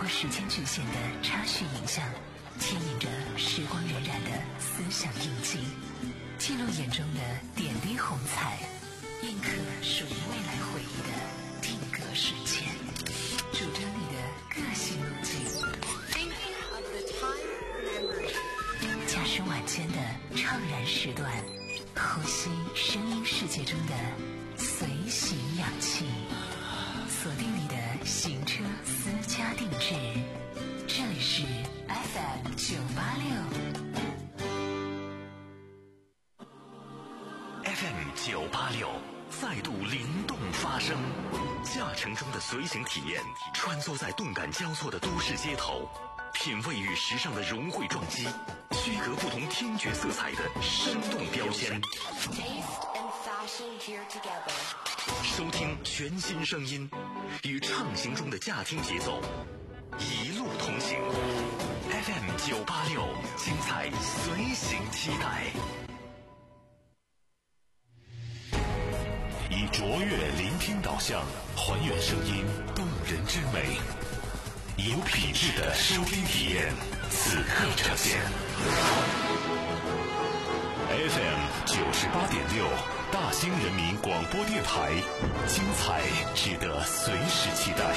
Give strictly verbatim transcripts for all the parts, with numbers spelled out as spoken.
时间局限的插叙影像，牵引着时光荏苒的思想印记，记录眼中的点滴红彩，印刻属于未来回忆的定格瞬间，主张你的个性路径。驾驶晚间的怅然时段，呼吸声音世界中的随行氧气，锁定你的行车私家定制。这里是 F M 九八六 F M 九八六再度灵动发声，驾乘中的随行体验，穿梭在动感交错的都市街头，品味与时尚的融汇撞击，区隔不同听觉色彩的生动标签。收听全新声音，与畅行中的驾听节奏，一路同行。F M 九八六，精彩随行期待。以卓越聆听导向，还原声音动人之美，有品质的收听体验，此刻呈现。F M 九十八点六，大兴人民广播电台，精彩值得随时期待。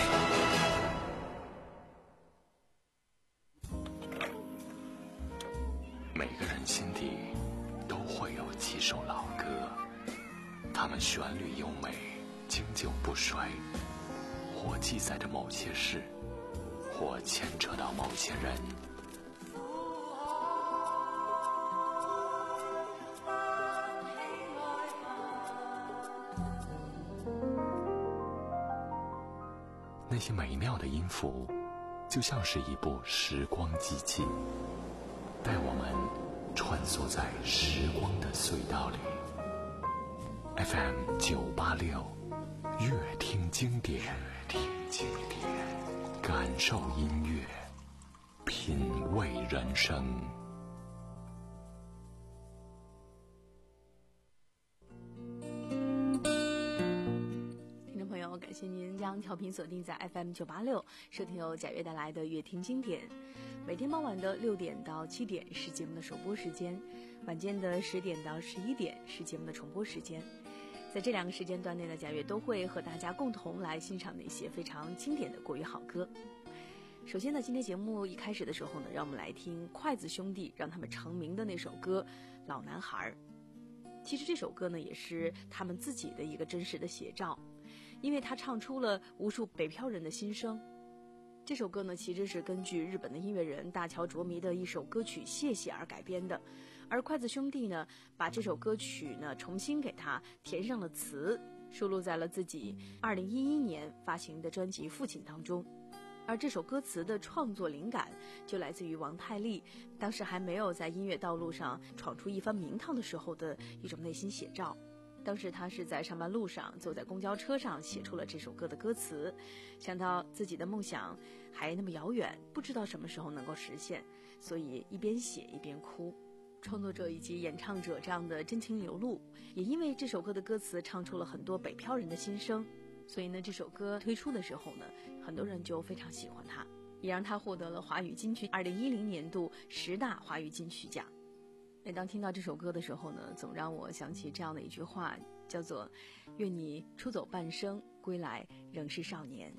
每个人心底都会有几首老歌，它们旋律优美，经久不衰，或记载着某些事，或牵扯到某些人。那些美妙的音符，就像是一部时光机器，带我们穿梭在时光的隧道里。F M 九八六，乐听经典，乐听经典，感受音乐，品味人生。 感谢您将调频锁定在 F M 九八六，收听由贾悦带来的乐听经典。每天傍晚的六点到七点是节目的首播时间，晚间的十点到十一点是节目的重播时间。在这两个时间段内呢，贾悦都会和大家共同来欣赏那些非常经典的国语好歌。首先呢，今天节目一开始的时候呢，让我们来听筷子兄弟让他们成名的那首歌《老男孩》。其实这首歌呢，也是他们自己的一个真实的写照，因为他唱出了无数北漂人的心声。这首歌呢，其实是根据日本的音乐人大桥卓弥的一首歌曲《谢谢》而改编的，而筷子兄弟呢，把这首歌曲呢重新给它填上了词，收录在了自己二零一一年发行的专辑《父亲》当中。而这首歌词的创作灵感就来自于王太利当时还没有在音乐道路上闯出一番名堂的时候的一种内心写照。当时他是在上班路上坐在公交车上写出了这首歌的歌词，想到自己的梦想还那么遥远，不知道什么时候能够实现，所以一边写一边哭。创作者以及演唱者这样的真情流露，也因为这首歌的歌词唱出了很多北漂人的心声，所以呢，这首歌推出的时候呢，很多人就非常喜欢它，也让它获得了华语金曲二零一零年度十大华语金曲奖。每当听到这首歌的时候呢，总让我想起这样的一句话，叫做愿你出走半生，归来仍是少年。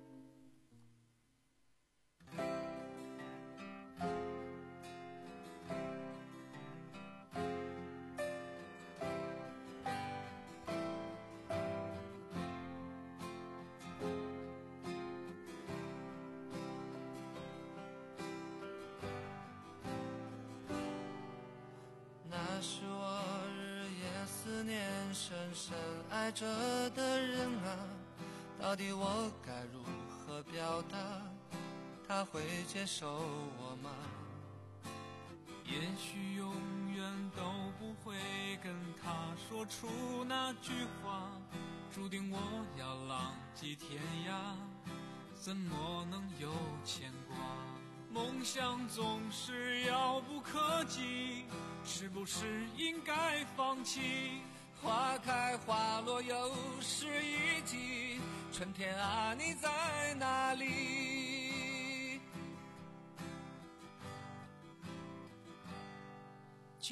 深深爱着的人啊，到底我该如何表达，他会接受我吗？ 也许永远都不会跟他说出那句话，注定我要浪迹天涯，怎么能有牵挂？梦想总是遥不可及，是不是应该放弃？ 花开花落又是一季，春天啊你在哪里？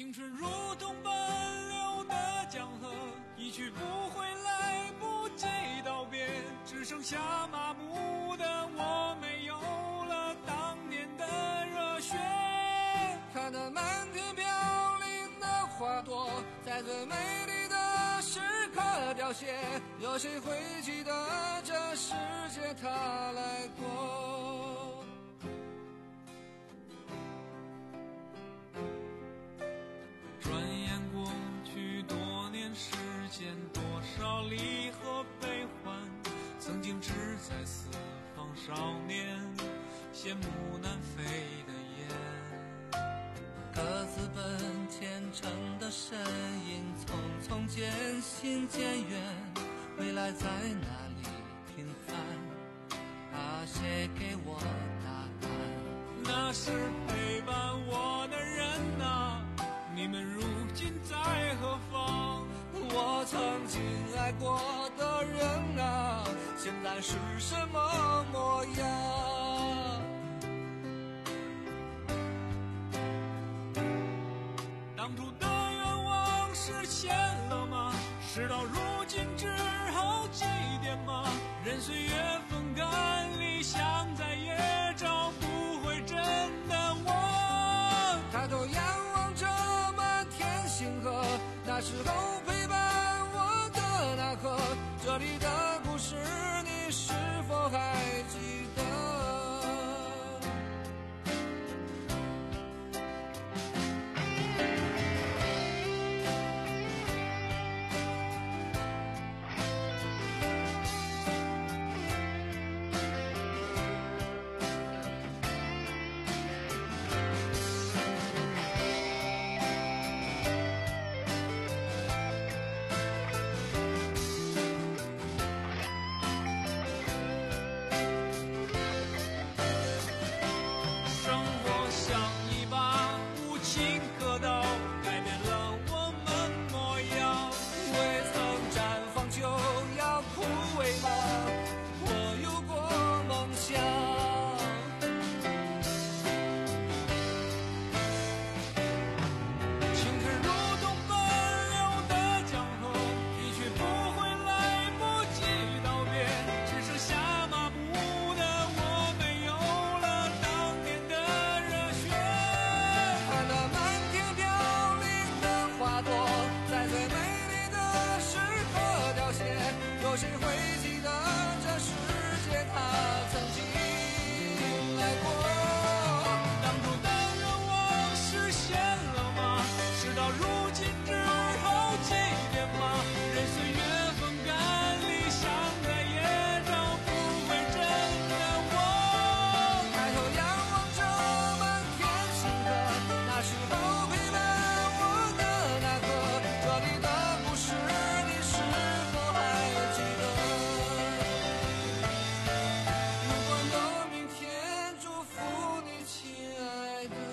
青春如同奔流的江河，一去不回，来不及道别，只剩下麻木的我，没有了当年的热血。 看那满天飘零的花朵，在最美丽的时刻凋谢，有谁会记得这世界它来过？ 转眼过去多年时间，多少离合悲欢，曾经志在四方少年，羡慕南飞的雁。 各自奔前程的身影，匆匆渐行渐远，未来在哪里平凡？啊，谁给我答案？ 那是陪伴我的人啊，你们如今在何方？ 我曾经爱过的人啊，现在是什么模样？ 当初的愿望实现了吗？事到如今只好祭奠吗？任岁月风干，理想再也找不回真的我。 抬头仰望着满天星河，那时候陪伴我的那刻，这里的故事你是否还记得？有谁会记得这世界它曾经来过？ 当初的愿望实现了吗？事到如今只好祭奠吗？任岁月风干，理想再也找不回真的我。 抬头仰望着满天星河，那时候陪伴我的那刻，这里的故事你是否还记得？如果有明天，祝福你，亲爱的。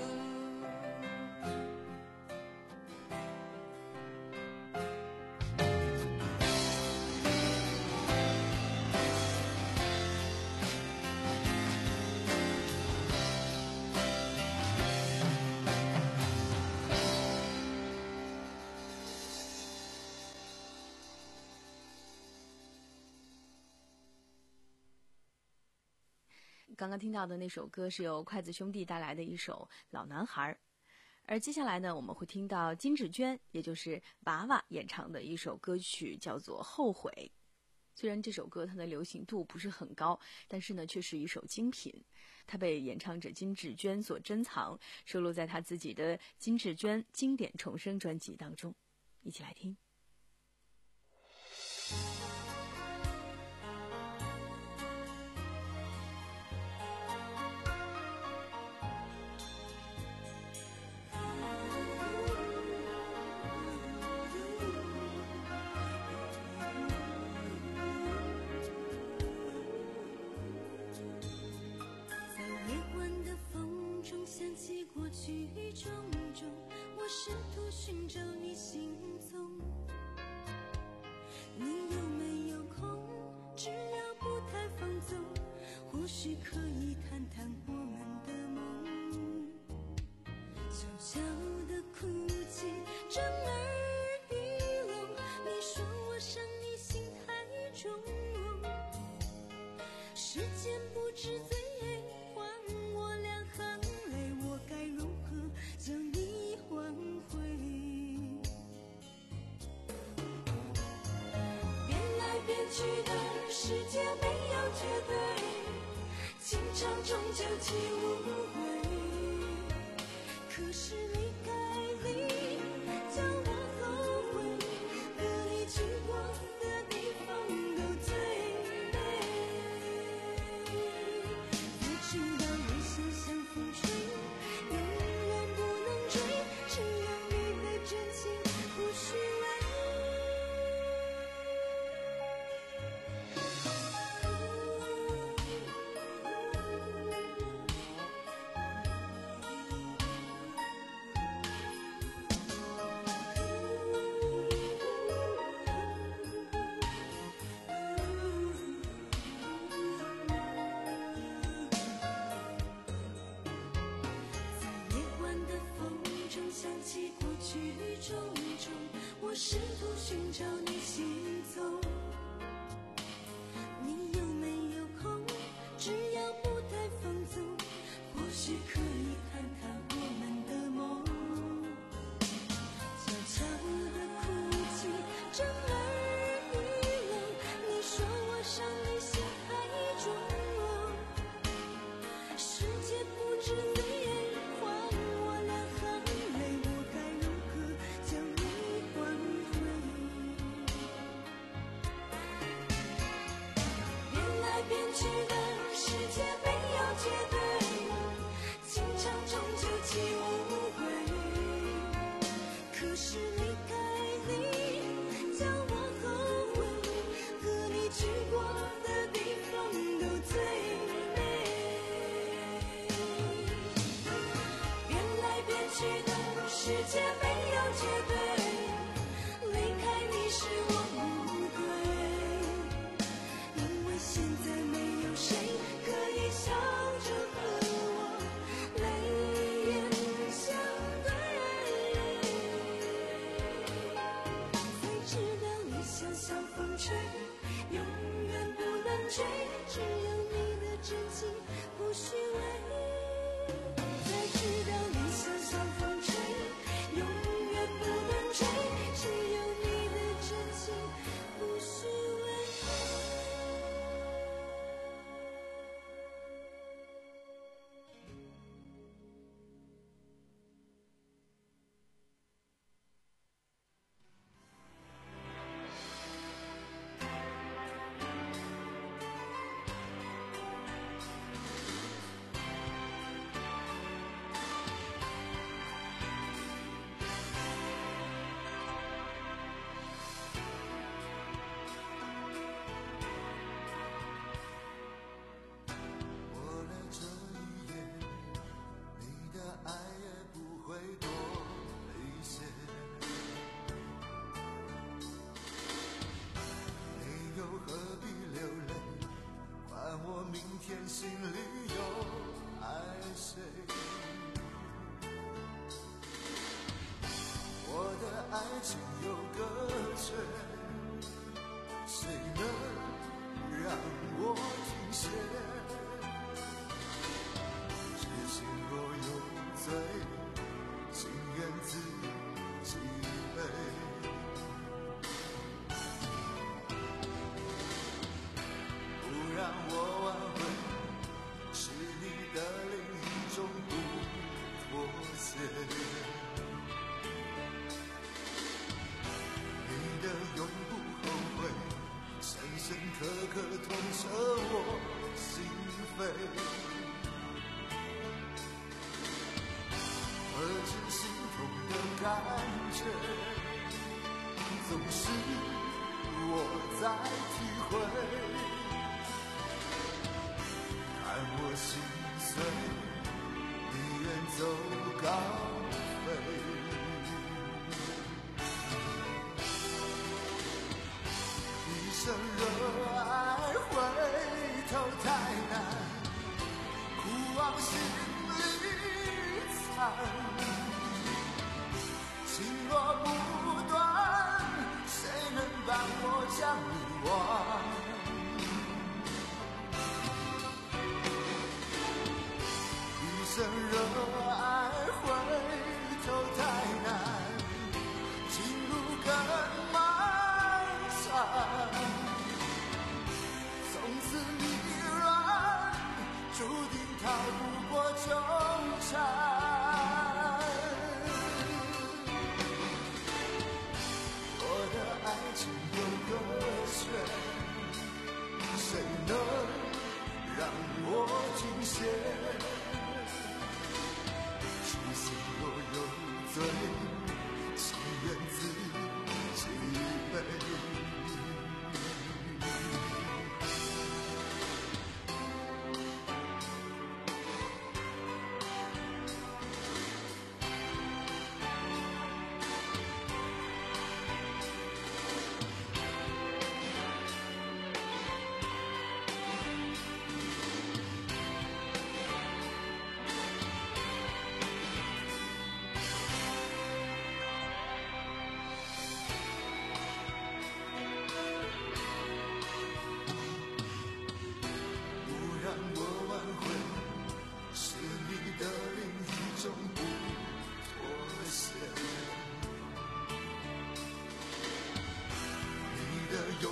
刚刚听到的那首歌是由筷子兄弟带来的一首《老男孩》，而接下来呢，我们会听到金志娟，也就是娃娃演唱的一首歌曲，叫做《后悔》。虽然这首歌它的流行度不是很高，但是呢，却是一首精品。它被演唱者金志娟所珍藏，收录在她自己的《金志娟经典重生》专辑当中。一起来听。 种种，我试图寻找你行踪，你有没有空？只要不太放纵，或许可以谈谈我们的梦。悄悄地哭泣， 知罪，还我两行泪，我该如何将你挽回？变来变去的世界没有绝对，情长终究起无悔。可是离开你，叫我后悔，和你去过的地方都最美。才知道理想像风吹，永远不能追，只有你的真情不虚伪。我试图寻找你行踪，你有没有空？只要不太放纵，或许可以谈谈我们的梦。悄悄的哭泣，震耳欲聋。你说我伤你心太重了，世界不知罪。变去的世界没有绝对，情长终究起无悔。可是离开你，叫我后悔，和你去过的地方都最美。变来变去的世界没有绝对，离开你是我无愧，因为现在没有谁可以笑着和我泪眼相对。才知道理想像风吹，永远不能追，只有你的真情不虚伪。才知道理想像风吹，永远不能追，只有你的真情不虚伪。 心里有爱谁？我的爱情有个谁？谁能让我停歇？痴情若有罪，情愿自己背。不让我挽回，是你的另一种不妥协。你的永不后悔，深深刻刻痛彻我心扉。何止心痛的感觉，总是我在体会。看我心碎，你远走高飞。一生热爱回头太难，苦往心里藏。情若不断，谁能帮我将你忘？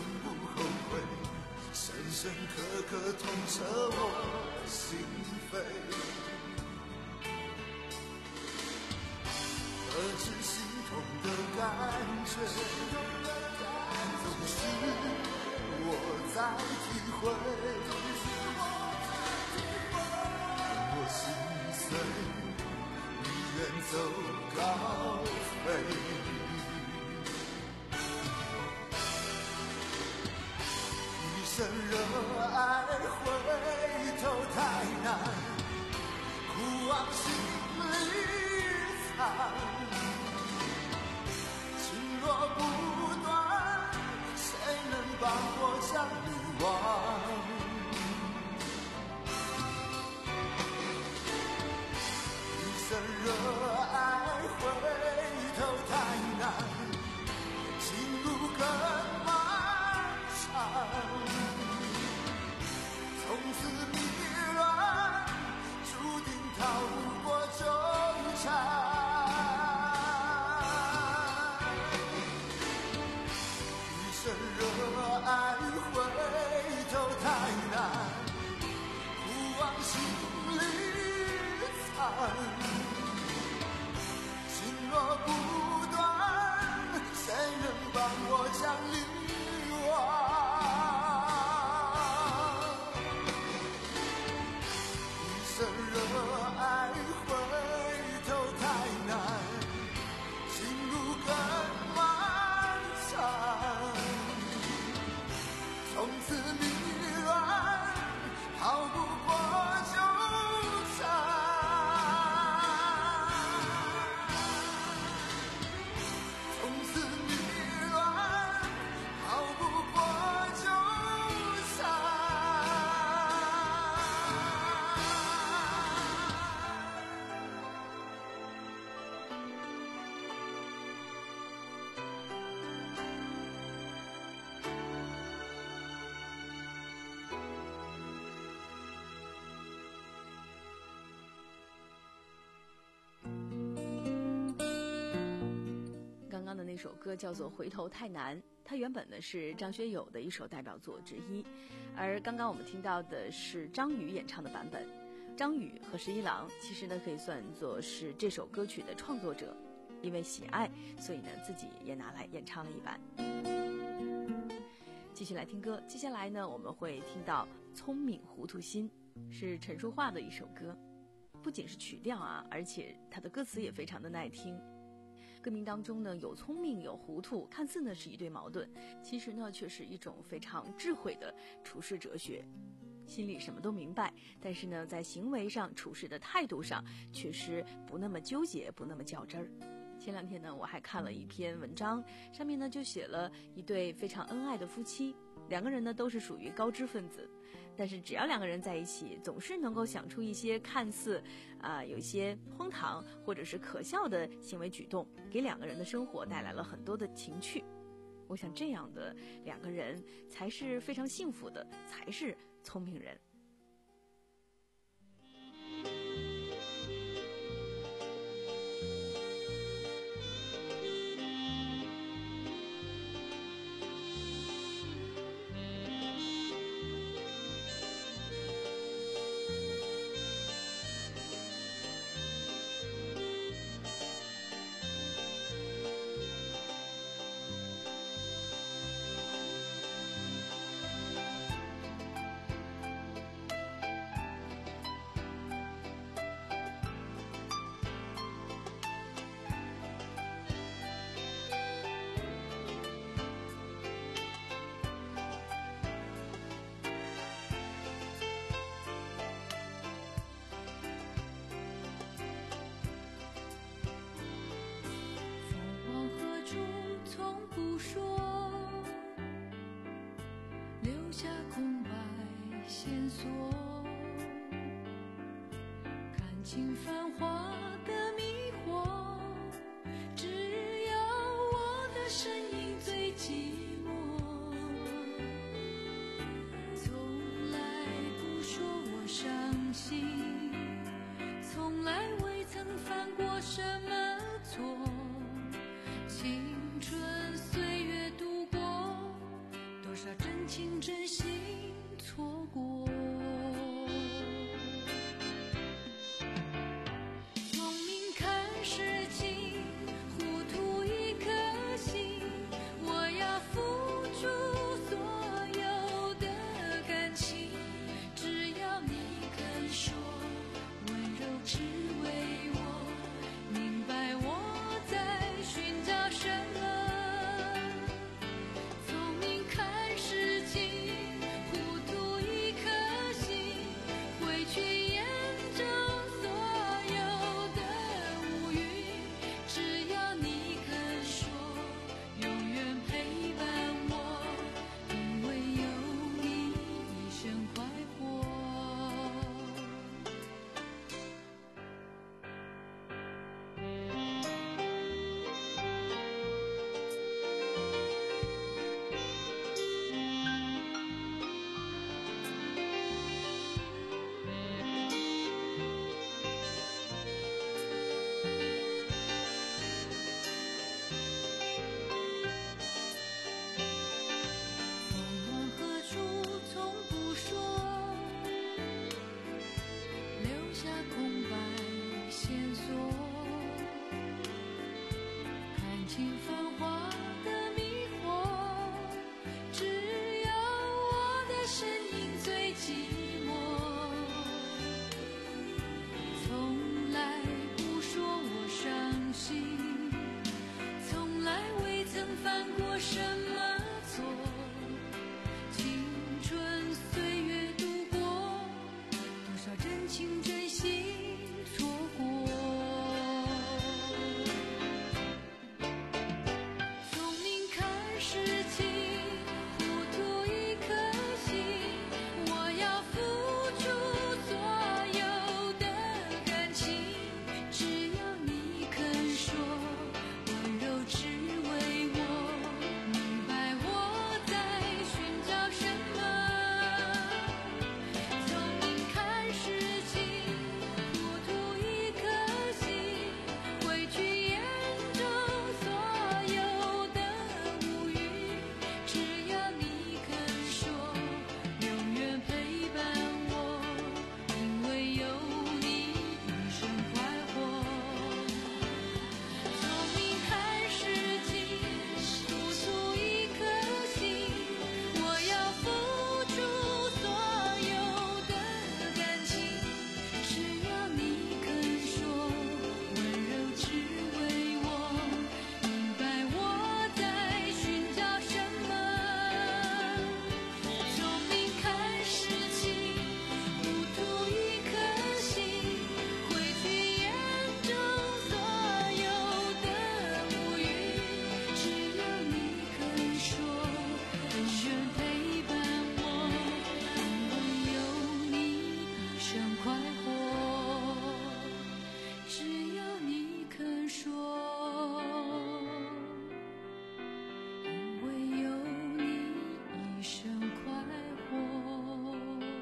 不后悔，深深刻刻痛彻我心扉。何止心痛的感觉，总是我在体会。我心碎，宁愿走高飞。一生热爱，回头太难，苦往心里藏。情若不断，谁能帮我将你忘？一生热爱，回头太难，情路更漫长。从此迷乱，注定逃不过纠缠。一生热爱，回头太难，苦往心里藏。情若不断，谁能帮我将你忘？一生热爱，回头太难，情路更漫长。从此迷乱，逃不过纠缠。从此迷乱，逃不过纠缠。 刚刚的那首歌叫做《回头太难》，它原本呢是张学友的一首代表作之一，而刚刚我们听到的是张宇演唱的版本。张宇和十一郎其实呢可以算作是这首歌曲的创作者，因为喜爱，所以呢自己也拿来演唱了一版。继续来听歌，接下来呢我们会听到《聪明糊涂心》，是陈淑桦的一首歌，不仅是曲调啊，而且它的歌词也非常的耐听。歌名当中呢有聪明有糊涂，看似呢是一对矛盾，其实呢却是一种非常智慧的处世哲学。心里什么都明白，但是呢在行为上处事的态度上确实不那么纠结，不那么较真儿。前两天呢我还看了一篇文章，上面呢就写了一对非常恩爱的夫妻，两个人呢都是属于高知分子，但是只要两个人在一起，总是能够想出一些看似啊、呃、有一些荒唐或者是可笑的行为举动，给两个人的生活带来了很多的情趣。我想这样的两个人才是非常幸福的，才是聪明人。 尽繁华的迷惑，只有我的身影最寂寞。从来不说我伤心，从来未曾犯过什么错。青春岁月度过，多少少真情真心错过。聪明看世情，糊涂一颗心，我要付出所有的感情，只要你肯说，温柔只为我，明白我在寻找什么。聪明看世情，糊涂一颗心，会去验证所有的乌云，只要你肯说，永远陪伴我，因为有你一生快活。往往何处从不说，留下空白线索，看清繁华的迷惑，只有我的身影最寂寞。从来不说我伤心，从来未曾犯过什么错，青春岁月度过，多少真情真心错过。聪明看世情，糊涂一颗心，我要付出所有的感情，只要你肯说，温柔只为我，明白我在寻找什么。聪明看世情，糊涂一颗心，会去验证所有的乌云，只要你肯说，永远陪伴我，因为有你一生快活。聪明看世情，糊涂一颗心，我要付出所有的感情，只要你肯说，温柔只为我，明白我在寻找什么。聪明看世情，糊涂一颗心，会去验证所有的乌云，只要你肯说，永远陪伴我，因为有你一生快活。只要你肯说，因为有你一生快活。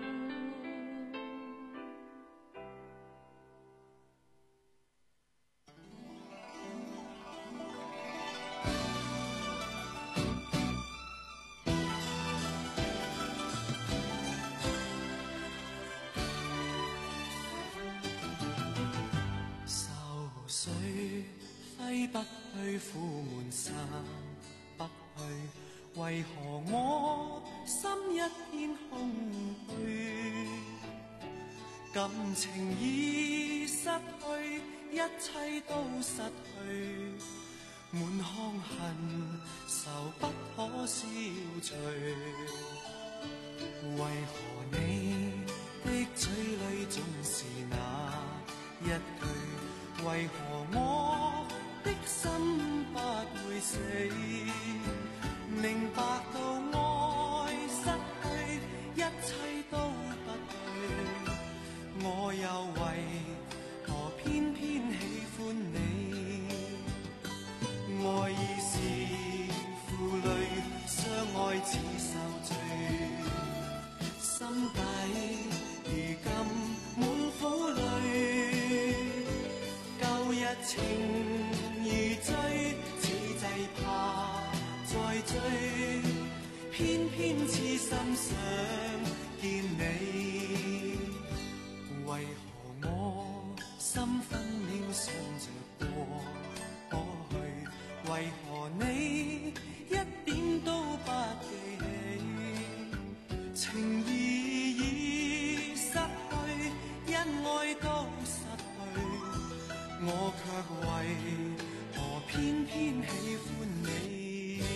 愁緒揮不去，苦悶散不去，為何我心一片空虛？感情已失去，一切都失去，滿腔恨愁不可消除。為何你的嘴裏總是那一句？為何我的心不會死？明白到愛失去，一切都不對，我又為何偏偏喜歡你？愛已是負累，相愛似受罪。 偏痴心想見你，為何我心分秒想着過去，為何你一點都不記起，情義已失去，因愛都失去，我卻為何偏偏喜歡你。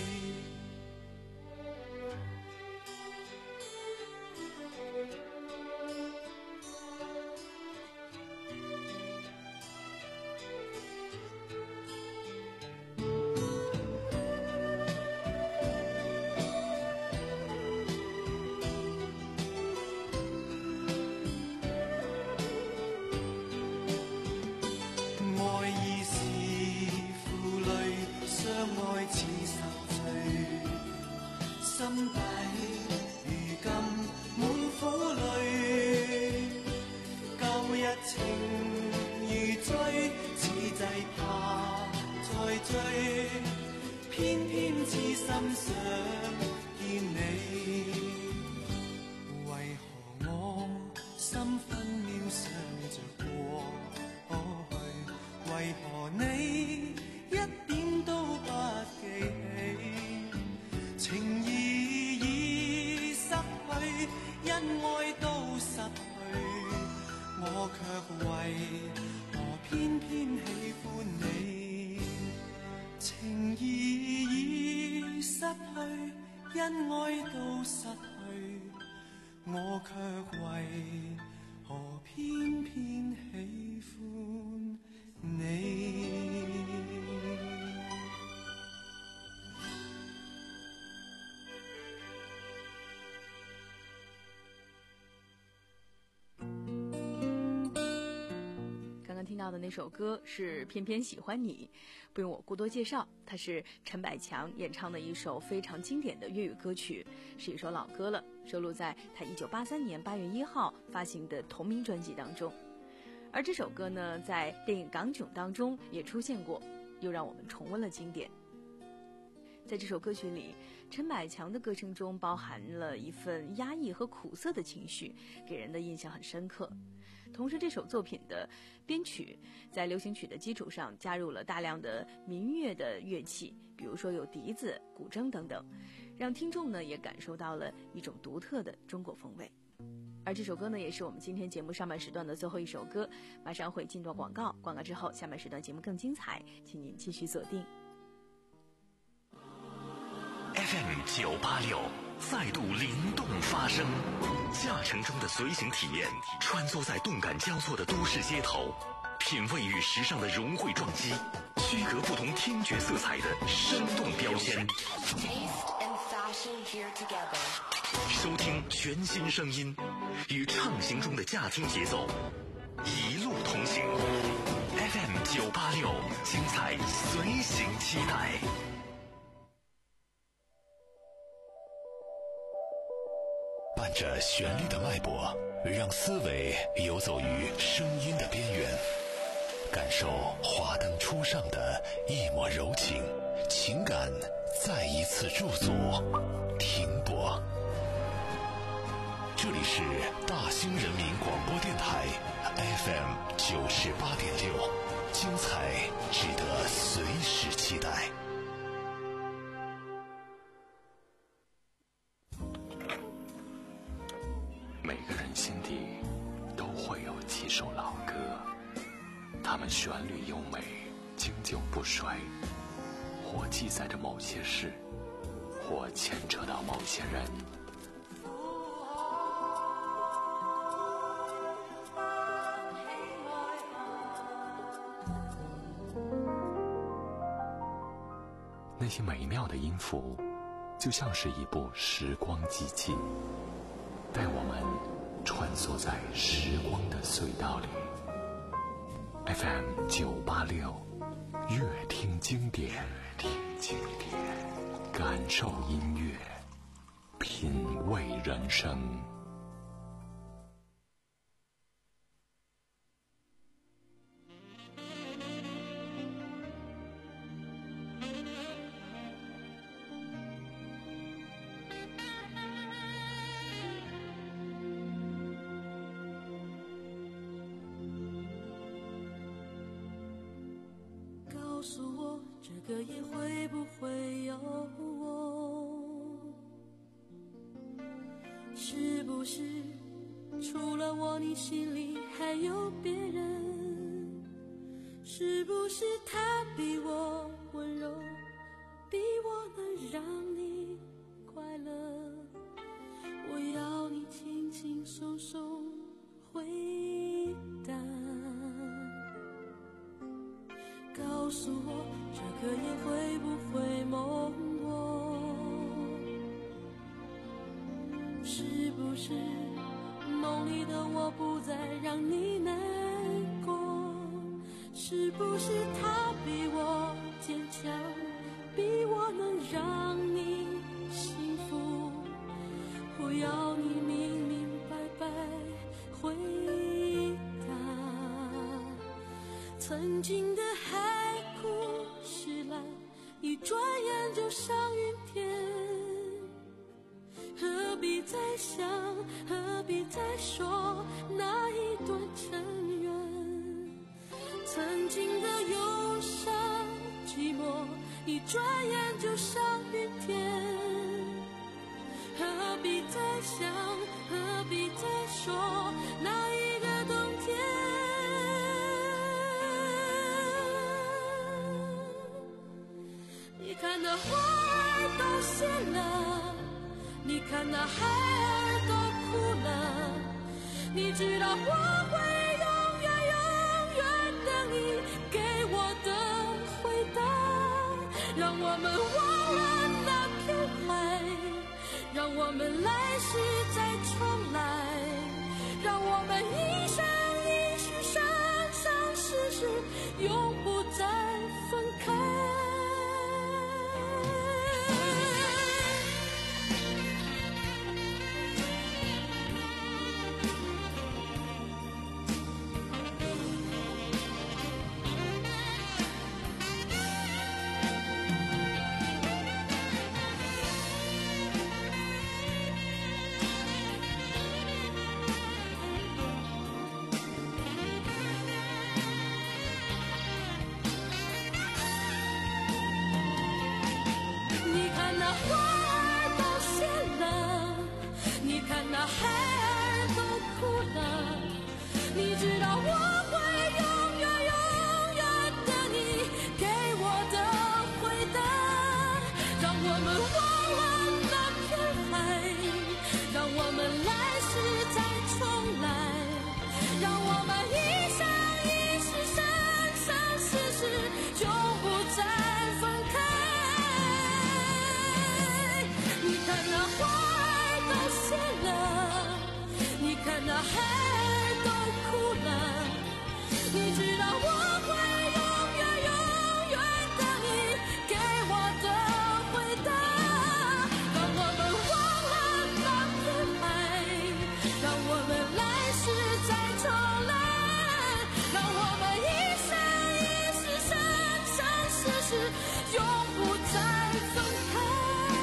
因愛都失去，我卻為何偏偏喜歡你。 刚刚听到的那首歌是《偏偏喜欢你》，不用我过多介绍，它是陈百强演唱的一首非常经典的粤语歌曲，是一首老歌了，收录在他一九八三年八月一号发行的同名专辑当中。而这首歌呢，在电影《港囧》当中也出现过，又让我们重温了经典。在这首歌曲里，陈百强的歌声中包含了一份压抑和苦涩的情绪，给人的印象很深刻。同时，这首作品的编曲在流行曲的基础上加入了大量的民乐的乐器，比如说有笛子、古筝等等，让听众呢也感受到了一种独特的中国风味。而这首歌呢，也是我们今天节目上半时段的最后一首歌，马上会进入广告，广告之后下半时段节目更精彩，请您继续锁定。 F M 九八六再度灵动发声，驾乘中的随行体验，穿梭在动感交错的都市街头，品味与时尚的融汇撞击，区隔不同听觉色彩的生动标签。收听全新声音，与畅行中的驾听节奏，一路同行。F M 九八六，精彩随行期待。伴着旋律的脉搏，让思维游走于声音的边缘，感受华灯初上的一抹柔情，情感再一次驻足停泊。这里是大兴人民广播电台 F M 九十八点六，精彩值得随时期待。 每个人心底都会有几首老歌，它们旋律优美，经久不衰，或记载着某些事，或牵扯到某些人。那些美妙的音符，就像是一部时光机器，带我们穿梭在时光的隧道里。F M 九八六，乐听经典，听经典，感受音乐，品味人生。 告诉我，这个夜会不会有我？是不是除了我，你心里还有别人？是不是他比我温柔，比我能让你快乐？我要你轻轻松松回答，告诉我，这个夜会不会梦我？是不是梦里的我不再让你难过？是不是他比我坚强，比我能让你幸福？我要你明明白白回答。曾经的海枯石烂，一转眼就上云天。何必再想，何必再说那一段尘缘？曾经的忧伤寂寞，一转眼就上云天。何必再想，何必再说那一个冬天？你看那花儿都谢了，你看那海儿都哭了，你知道我会永远永远等你给我的回答。让我们忘了那片海，让我们来世再重来，让我们一生一世生生世世永不再分开。那海儿都哭了，你知道我会永远永远等你给我的回答。让我们忘了那片海，让我们来世再重来，让我们一生一世生生世世永不再分开。你看那花那海儿都哭了，你知道我会永远永远等你给我的回答。让我们忘了那片海，让我们来世再重来，让我们一生一世生生世世永不再分开。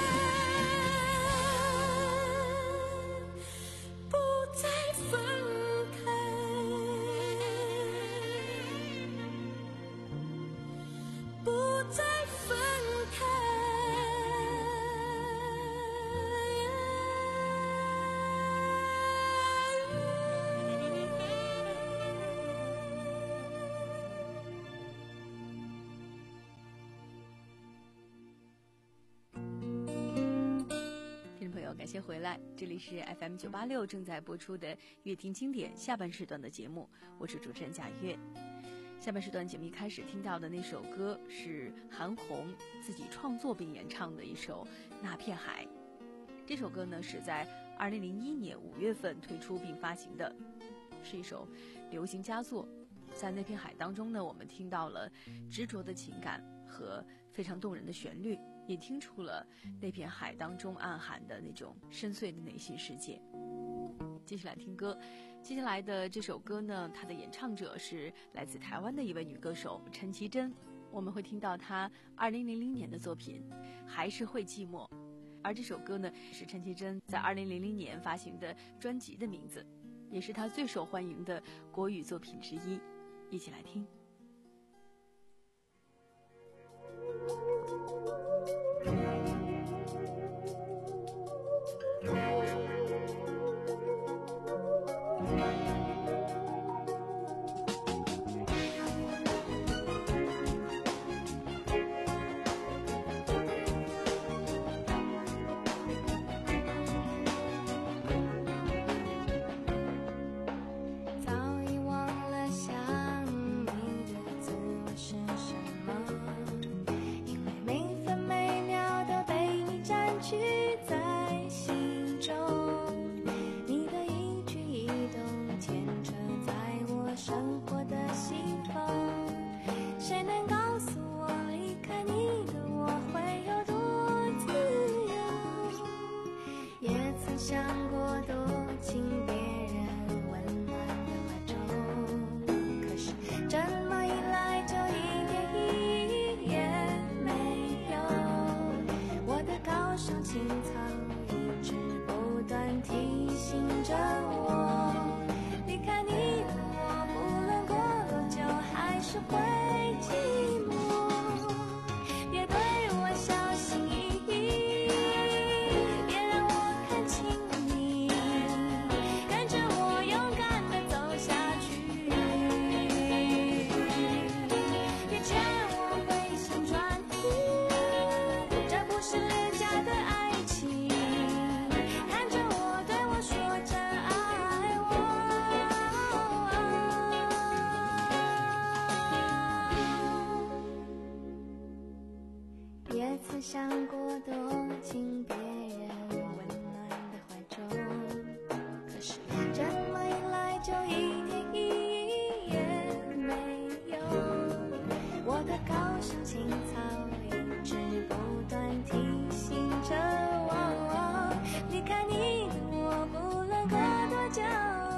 感谢回来，这里是 F M 九八六正在播出的乐听经典下半时段的节目，我是主持人贾月。下半时段节目一开始听到的那首歌是韩红自己创作并演唱的一首《那片海》。这首歌呢是在二零零一年五月份推出并发行的，是一首流行佳作。在那片海当中呢，我们听到了执着的情感和非常动人的旋律，也听出了那片海当中暗含的那种深邃的内心世界。接下来听歌，接下来的这首歌呢，它的演唱者是来自台湾的一位女歌手陈绮贞。我们会听到她二零零零年的作品《还是会寂寞》，而这首歌呢是陈绮贞在二零零零年发行的专辑的名字，也是她最受欢迎的国语作品之一。一起来听。 想过躲进别人温暖的怀中，可是这么一来就一点意义也没有。我的高尚青草一直不断提醒着我，离开你的我，不论过多久还是会寂寞。别对我小心翼翼，别让我看清你，跟着我勇敢地走下去。别劝我回心转意，这不是廉价的爱情。看着我，对我说真爱我。也曾想过躲进别人温暖的怀中，可是这么一来就一点意义也没有。我的高尚青草一直不断提醒着我，离开你的我，不论过多久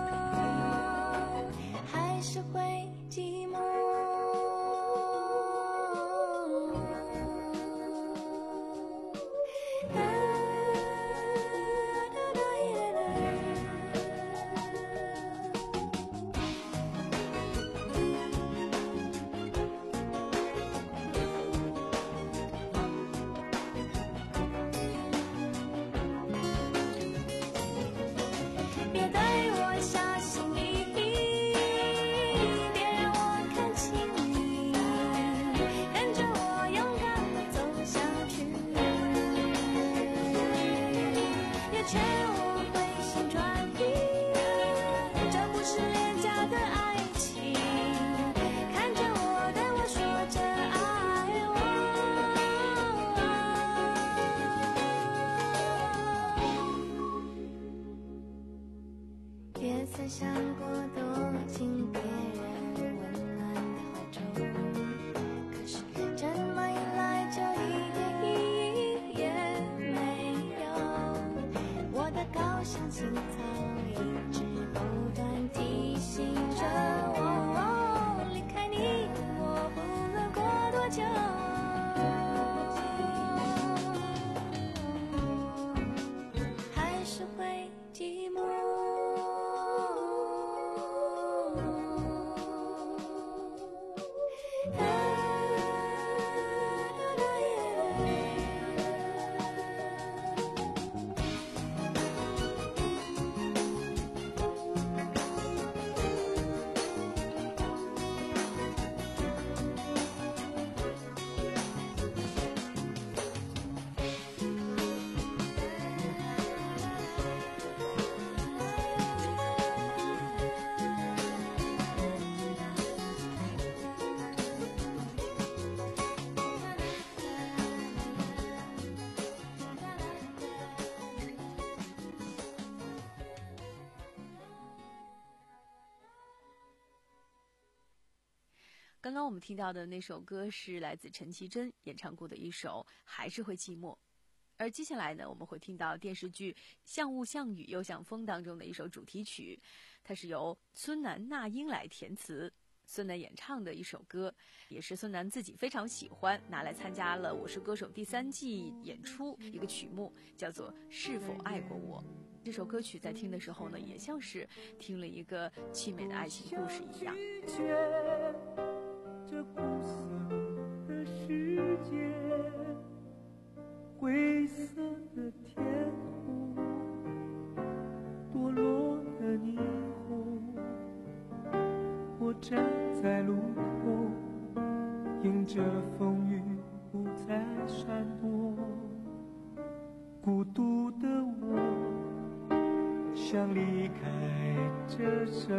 还是会寂寞。别对我小心翼翼，别让我看清你，跟着我勇敢地走下去。别劝我回心转意，这不是廉价的爱情。看着我，对我说真爱我。也曾想过躲进别人温暖的怀中，可是这么一来就一点意义也没有。我的高尚青草一直不断提醒着我，离开你的我，不论过多久还是会寂寞。 刚刚我们听到的那首歌是来自陈绮贞演唱过的一首《还是会寂寞》，而接下来呢，我们会听到电视剧《像雾像雨又像风》当中的一首主题曲，它是由孙楠、那英来填词，孙楠演唱的一首歌，也是孙楠自己非常喜欢，拿来参加了《我是歌手》第三季演出一个曲目，叫做《是否爱过我》。这首歌曲在听的时候呢，也像是听了一个凄美的爱情故事一样。 这苦涩的世界，灰色的天空，堕落的霓虹，我站在路口，迎着风雨不再闪躲，孤独的我想离开这生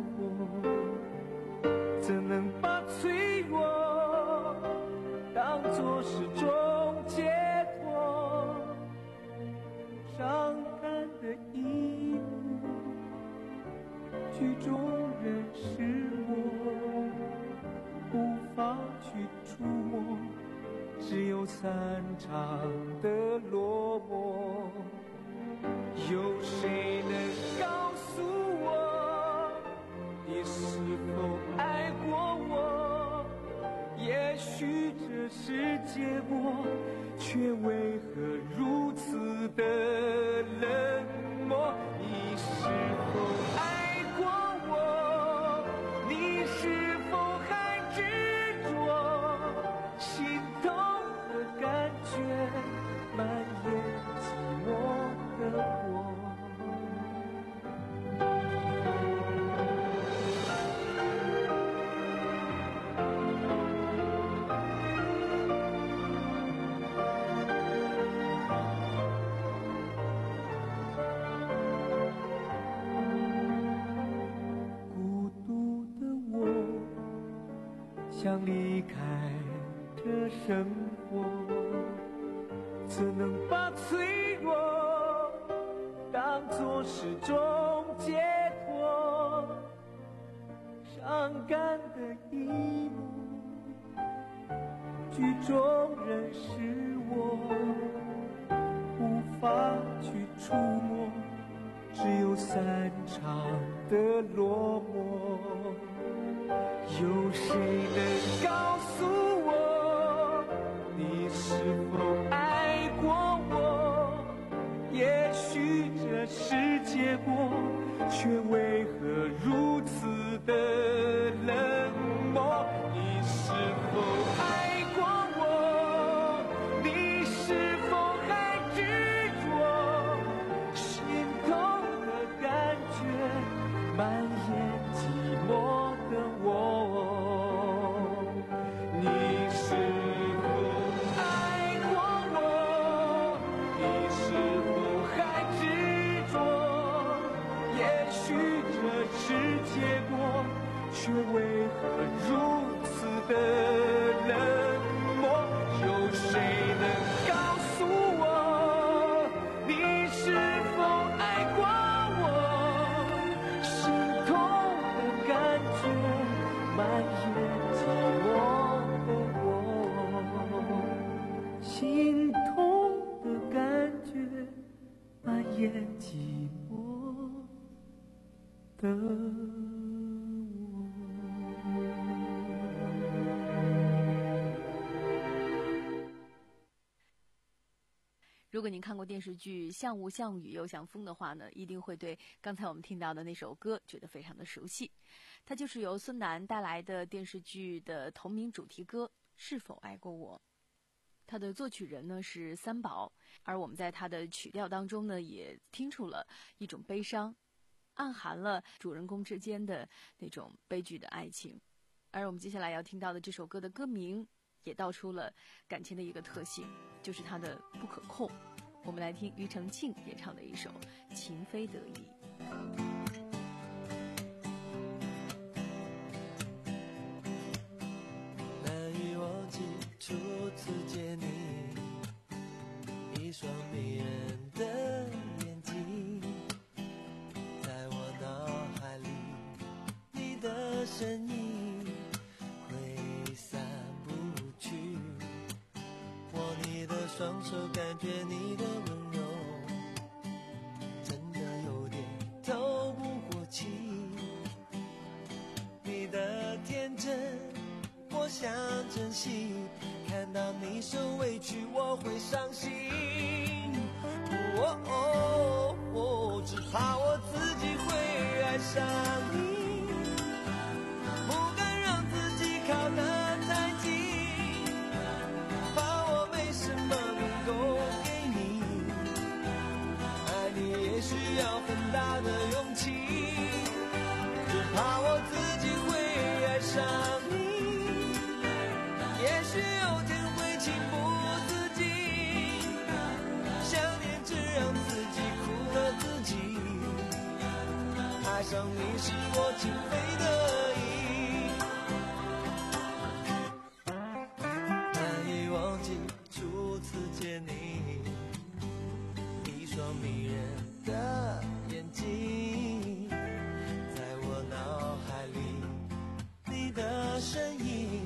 活，怎能把脆弱当作是种解脱？伤感的一幕，剧中人是我，无法去触摸，只有散场的落寞。 有谁能告诉我，你是否爱过我？也许这是结果，却为何如此的冷漠？你是否爱过我？你是否还执着？心痛的感觉蔓延寂寞的我。想离开这生活，怎能把脆弱当作是种解脱？伤感的一幕，剧中人是我，无法去触摸，只有散场的落寞。有谁能告诉我，你是否爱过我？也许这是结果，却为何如此的冷漠？你是否爱过我？你是否还执着？心痛的感觉蔓延寂寞的我。却为何如此的冷漠？有谁能告诉我，你是否爱过我？心痛的感觉蔓延寂寞的我，心痛的感觉蔓延寂寞的。 如果您看过电视剧《像雾像雨又像风》的话呢，一定会对刚才我们听到的那首歌觉得非常的熟悉。它就是由孙楠带来的电视剧的同名主题歌《是否爱过我》。它的作曲人呢是三宝，而我们在它的曲调当中呢也听出了一种悲伤，暗含了主人公之间的那种悲剧的爱情。而我们接下来要听到的这首歌的歌名也道出了感情的一个特性，就是它的不可控。我们来听庾澄庆演唱的一首《情非得已》。 难以忘记初次见你，一双迷人的眼睛，在我脑海里，你的身影挥散不去。握你的双手，感觉你的温柔，真的有点透不过气。你的天真我想珍惜，看到你受委屈我会伤心。哦哦哦，只怕我自己会爱上你，不敢让自己靠得太近，怕我没什么能够给你，爱你也需要很大的勇气，只怕我自己会爱上你，也许有天会情不自禁，想念只让自己苦了自己，爱上你是我情非得已。难以忘记初次见你，一双迷人的眼睛，在我脑海里，你的身影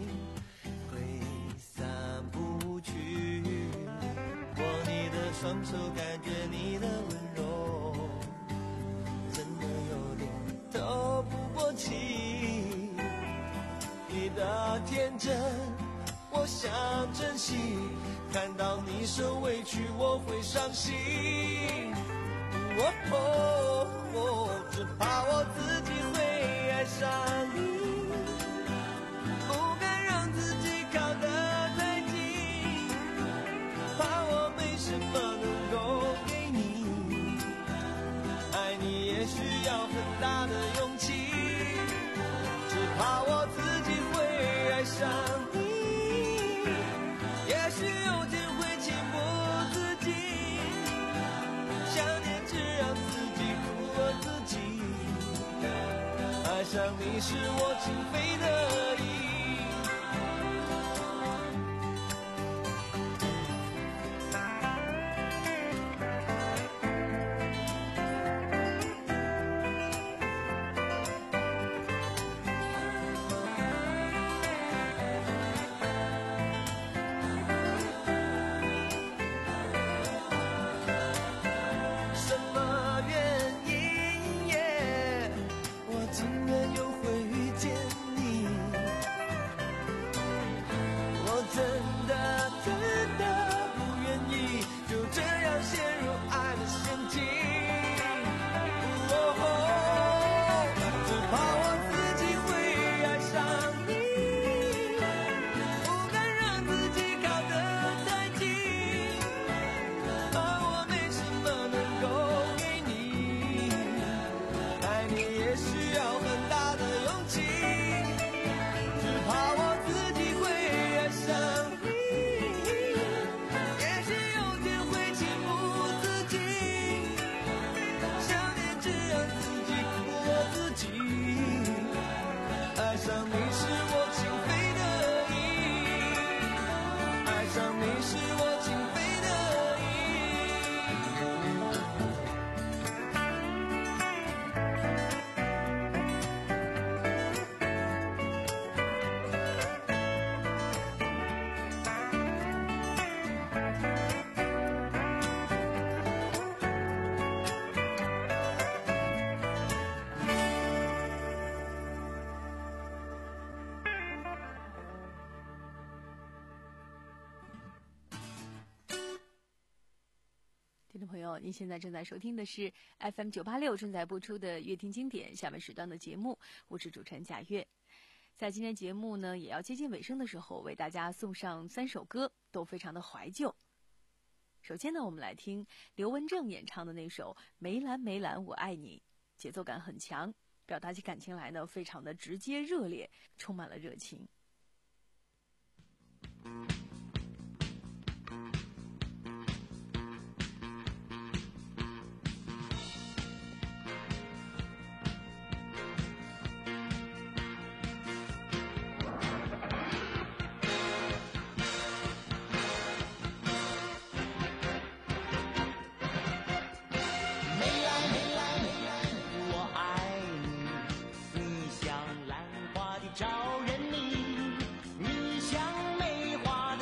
双手感觉你的温柔， 天真，我想珍惜，看到你受委屈我会伤心。哦哦哦，只怕我自己会爱上你，不敢让自己靠得太近，怕我没什么能够给你，爱你也需要很大的勇气，只怕我自己会爱上你，也许有天会情不自禁，想念只让自己苦了自己，爱上你是我情非得已。 听众朋友，您现在正在收听的是 F M 九八六正在播出的乐听经典下面时段的节目，我是主持人贾月。在今天节目呢也要接近尾声的时候，为大家送上三首歌，都非常的怀旧。首先呢，我们来听刘文正演唱的那首《梅兰梅兰我爱你》，节奏感很强，表达起感情来呢非常的直接热烈，充满了热情。 招人迷，你像梅花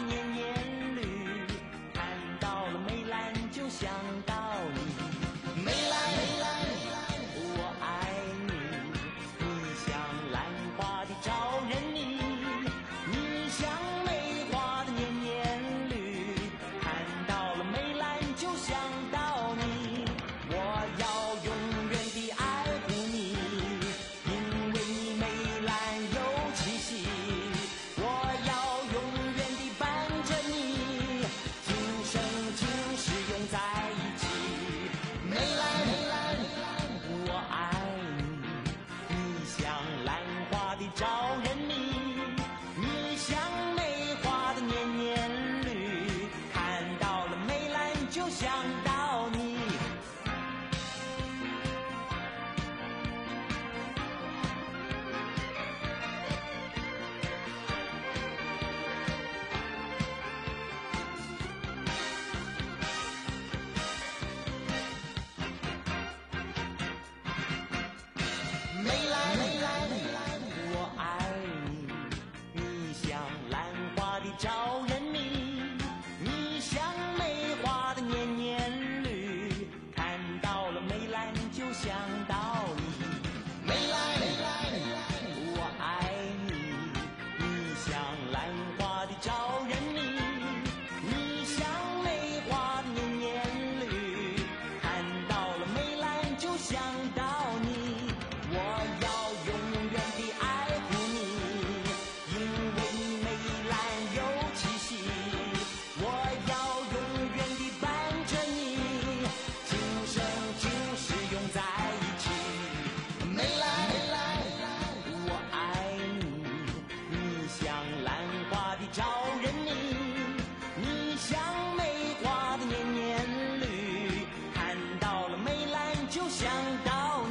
到你，我要永远地爱护你，因为你美兰有气息，我要永远地伴着你，今生今世永在一起。美兰，我爱你，你像兰花的招人迷，你像梅花的年年绿，看到了梅兰就想到你。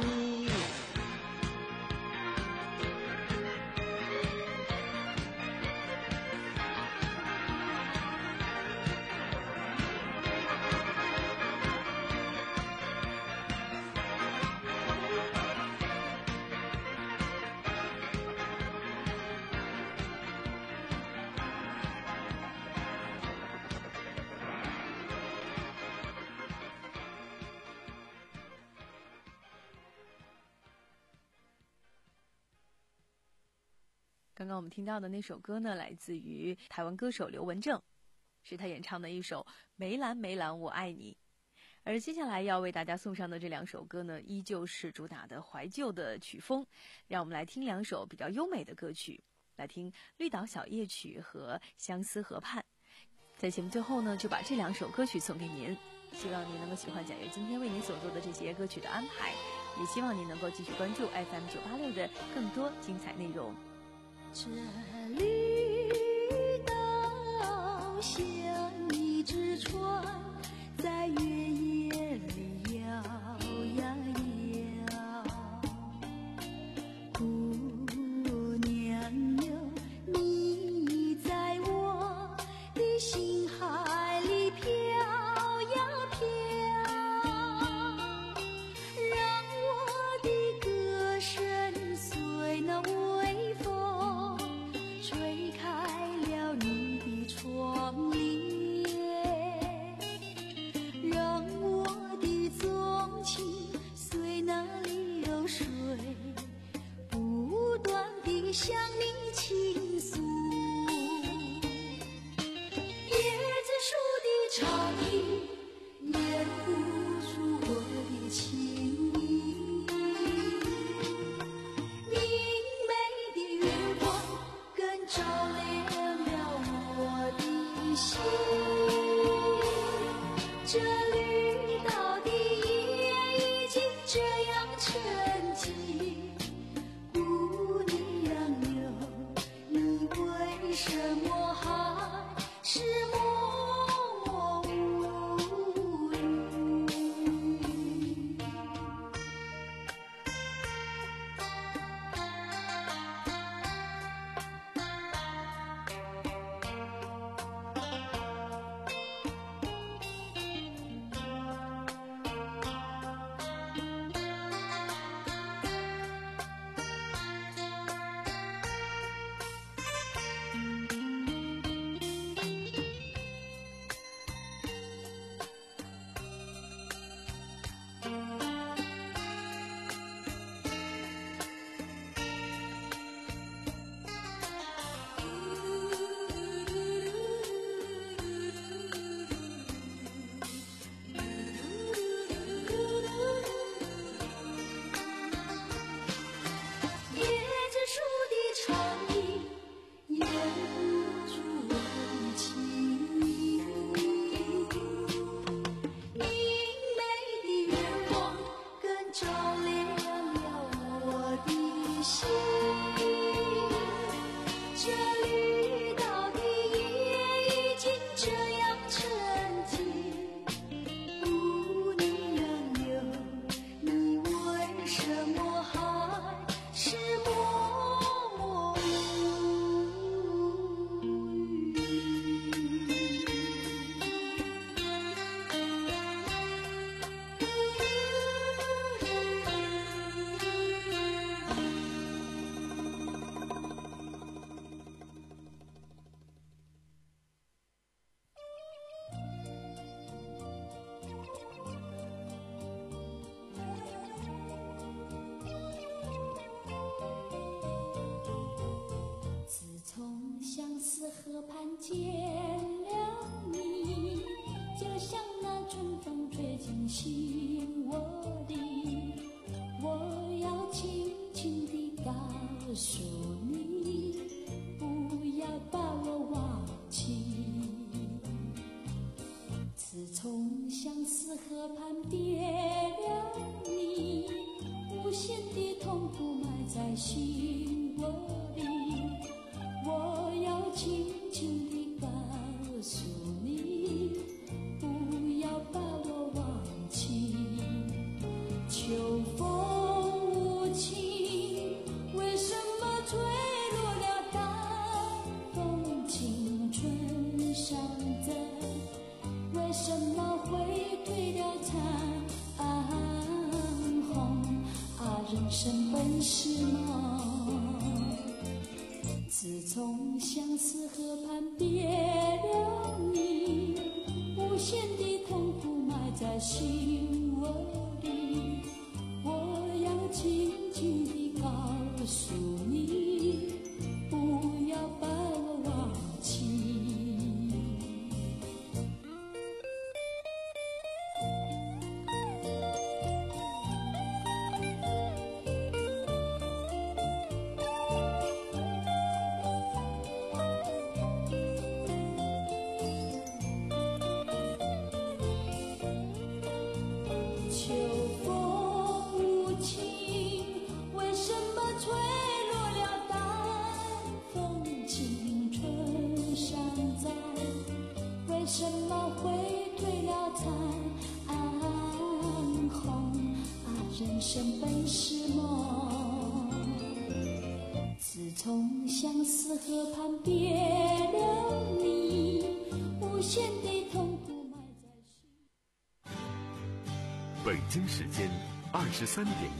刚刚我们听到的那首歌呢，来自于台湾歌手刘文正，是他演唱的一首《梅兰梅兰我爱你》。而接下来要为大家送上的这两首歌呢，依旧是主打的怀旧的曲风，让我们来听两首比较优美的歌曲，来听《绿岛小夜曲》和《相思河畔》。在节目最后呢，就把这两首歌曲送给您，希望您能够喜欢贾月今天为您所做的这些歌曲的安排，也希望您能够继续关注 F M 九八六的更多精彩内容。 这绿岛像一只船，在月夜里摇呀摇。姑娘哟，你在我的心海里飘呀飘，让我的歌声随那微风吹开了你的窗帘，让我的纵情随那流水不断地向你倾诉。椰子树的长影掩不住我的情意，明媚的月光更照亮了我的心。这绿岛的夜已经这样沉寂，姑娘哟，你为什么还是默默无语？椰子树的长影掩不住我的情意，明媚的月光更照亮了我的心。这绿岛的夜已经这样沉寂，姑娘哟，你为什么还是默默无语？ 心窝里，我要轻轻地告诉你，不要把我忘记。秋风无情，为什么吹落了淡风？青春尚在，为什么会褪了残红？啊，人生本是梦，自从相思河畔别了你，无限的痛苦埋在心窝里，我要紧紧地告诉你，不要把我忘记。秋风无情，为什么吹落了淡风？青春尚在，为什么会褪了残红？啊，人生本是梦，自从相思河畔别了你，无限的痛苦埋在心。 北京时间二十三点。